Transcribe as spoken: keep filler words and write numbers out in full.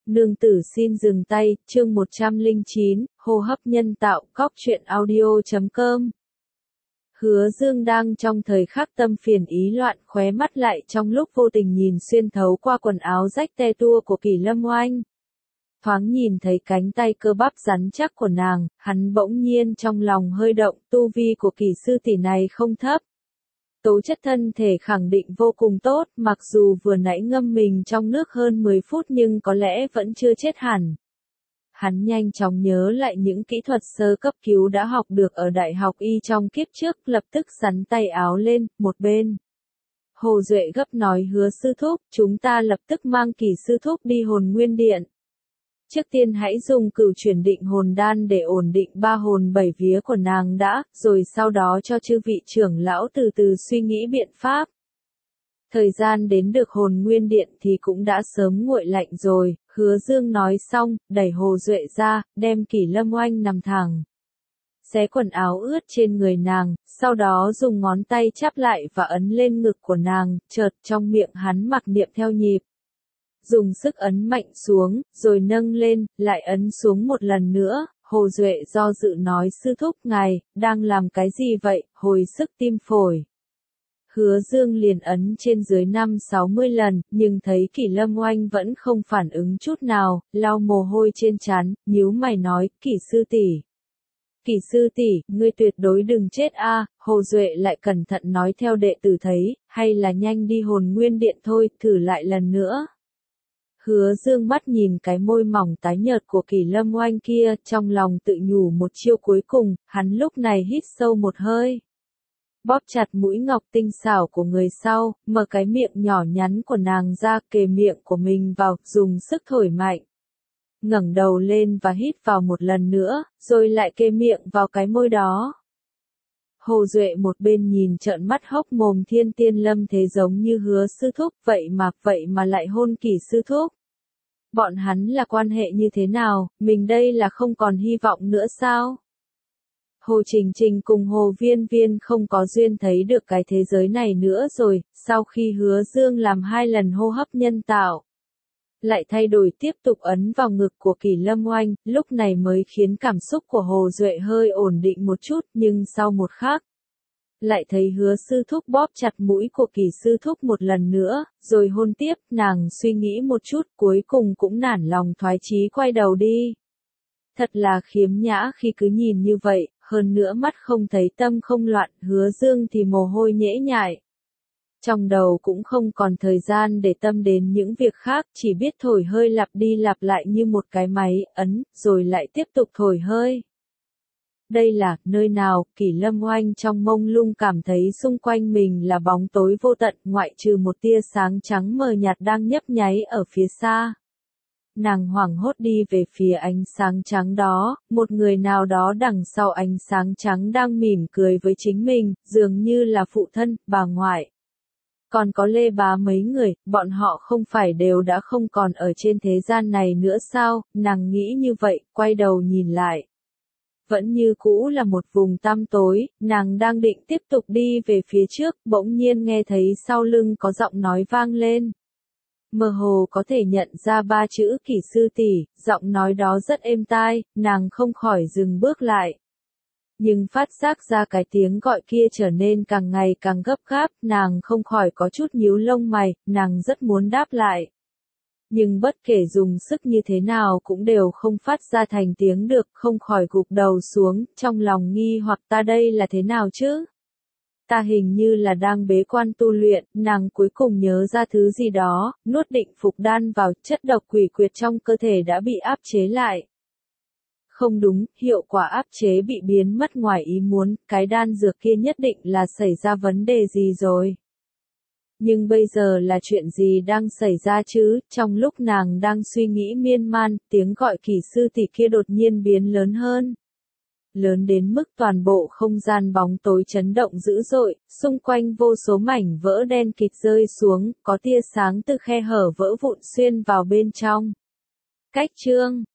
Nương tử xin dừng tay, chương một trăm lẻ chín, hô hấp nhân tạo, cóc truyện audio chấm com. Hứa Dương đang trong thời khắc tâm phiền ý loạn, khóe mắt lại trong lúc vô tình nhìn xuyên thấu qua quần áo rách te tua của Kỷ Lâm Oanh. Thoáng nhìn thấy cánh tay cơ bắp rắn chắc của nàng, hắn bỗng nhiên trong lòng hơi động, tu vi của Kỷ sư tỷ này không thấp. Tố chất thân thể khẳng định vô cùng tốt, mặc dù vừa nãy ngâm mình trong nước hơn mười phút nhưng có lẽ vẫn chưa chết hẳn. Hắn nhanh chóng nhớ lại những kỹ thuật sơ cấp cứu đã học được ở đại học y trong kiếp trước, lập tức xắn tay áo lên, một bên. Hồ Duệ gấp nói Hứa sư thúc, chúng ta lập tức mang Kỷ sư thúc đi Hồn Nguyên Điện. Trước tiên hãy dùng cửu chuyển định hồn đan để ổn định ba hồn bảy vía của nàng đã, rồi sau đó cho chư vị trưởng lão từ từ suy nghĩ biện pháp. Thời gian đến được Hồn Nguyên Điện thì cũng đã sớm nguội lạnh rồi, Hứa Dương nói xong, đẩy Hồ Duệ ra, đem Kỷ Lâm Oanh nằm thẳng. Xé quần áo ướt trên người nàng, sau đó dùng ngón tay chắp lại và ấn lên ngực của nàng, chợt trong miệng hắn mặc niệm theo nhịp. Dùng sức ấn mạnh xuống, rồi nâng lên, lại ấn xuống một lần nữa, Hồ Duệ do dự nói sư thúc ngài, đang làm cái gì vậy, hồi sức tim phổi. Hứa Dương liền ấn trên dưới năm sáu mươi lần, nhưng thấy Kỷ Lâm Oanh vẫn không phản ứng chút nào, lau mồ hôi trên trán, nhíu mày nói, Kỷ sư tỷ. Kỷ sư tỷ, ngươi tuyệt đối đừng chết a. Hồ Duệ lại cẩn thận nói theo đệ tử thấy, hay là nhanh đi Hồn Nguyên Điện thôi, thử lại lần nữa. Hứa Dương mắt nhìn cái môi mỏng tái nhợt của Kỷ Lâm Oanh kia, trong lòng tự nhủ một chiêu cuối cùng, hắn lúc này hít sâu một hơi. Bóp chặt mũi ngọc tinh xảo của người sau, mở cái miệng nhỏ nhắn của nàng ra, kề miệng của mình vào, dùng sức thổi mạnh. Ngẩng đầu lên và hít vào một lần nữa, rồi lại kề miệng vào cái môi đó. Hồ Duệ một bên nhìn trợn mắt hốc mồm thiên tiên lâm thế giống như Hứa sư thúc, vậy mà, vậy mà lại hôn Kỷ sư thúc. Bọn hắn là quan hệ như thế nào, mình đây là không còn hy vọng nữa sao? Hồ Trình Trình cùng Hồ Viên Viên không có duyên thấy được cái thế giới này nữa rồi, sau khi Hứa Dương làm hai lần hô hấp nhân tạo. Lại thay đổi tiếp tục ấn vào ngực của Kỷ Lâm Oanh, lúc này mới khiến cảm xúc của Hồ Duệ hơi ổn định một chút, nhưng sau một khắc. Lại thấy Hứa sư thúc bóp chặt mũi của Kỷ sư thúc một lần nữa, rồi hôn tiếp, nàng suy nghĩ một chút, cuối cùng cũng nản lòng thoái chí quay đầu đi. Thật là khiếm nhã khi cứ nhìn như vậy, hơn nữa mắt không thấy tâm không loạn, Hứa Dương thì mồ hôi nhễ nhại. Trong đầu cũng không còn thời gian để tâm đến những việc khác, chỉ biết thổi hơi lặp đi lặp lại như một cái máy, ấn, rồi lại tiếp tục thổi hơi. Đây là, nơi nào, Kỷ Lâm Oanh trong mông lung cảm thấy xung quanh mình là bóng tối vô tận, ngoại trừ một tia sáng trắng mờ nhạt đang nhấp nháy ở phía xa. Nàng hoảng hốt đi về phía ánh sáng trắng đó, một người nào đó đằng sau ánh sáng trắng đang mỉm cười với chính mình, dường như là phụ thân, bà ngoại. Còn có Lê Bá mấy người, bọn họ không phải đều đã không còn ở trên thế gian này nữa sao, nàng nghĩ như vậy, quay đầu nhìn lại. Vẫn như cũ là một vùng tăm tối, nàng đang định tiếp tục đi về phía trước, bỗng nhiên nghe thấy sau lưng có giọng nói vang lên. Mơ hồ có thể nhận ra ba chữ Kỷ sư tỷ, giọng nói đó rất êm tai, nàng không khỏi dừng bước lại. Nhưng phát giác ra cái tiếng gọi kia trở nên càng ngày càng gấp gáp, nàng không khỏi có chút nhíu lông mày, nàng rất muốn đáp lại. Nhưng bất kể dùng sức như thế nào cũng đều không phát ra thành tiếng được, không khỏi gục đầu xuống, trong lòng nghi hoặc ta đây là thế nào chứ? Ta hình như là đang bế quan tu luyện, nàng cuối cùng nhớ ra thứ gì đó, nuốt định phục đan vào, chất độc quỷ quyệt trong cơ thể đã bị áp chế lại. Không đúng, hiệu quả áp chế bị biến mất ngoài ý muốn, cái đan dược kia nhất định là xảy ra vấn đề gì rồi. Nhưng bây giờ là chuyện gì đang xảy ra chứ, trong lúc nàng đang suy nghĩ miên man, tiếng gọi Kỷ sư tỷ kia đột nhiên biến lớn hơn. Lớn đến mức toàn bộ không gian bóng tối chấn động dữ dội, xung quanh vô số mảnh vỡ đen kịt rơi xuống, có tia sáng từ khe hở vỡ vụn xuyên vào bên trong. Cách chương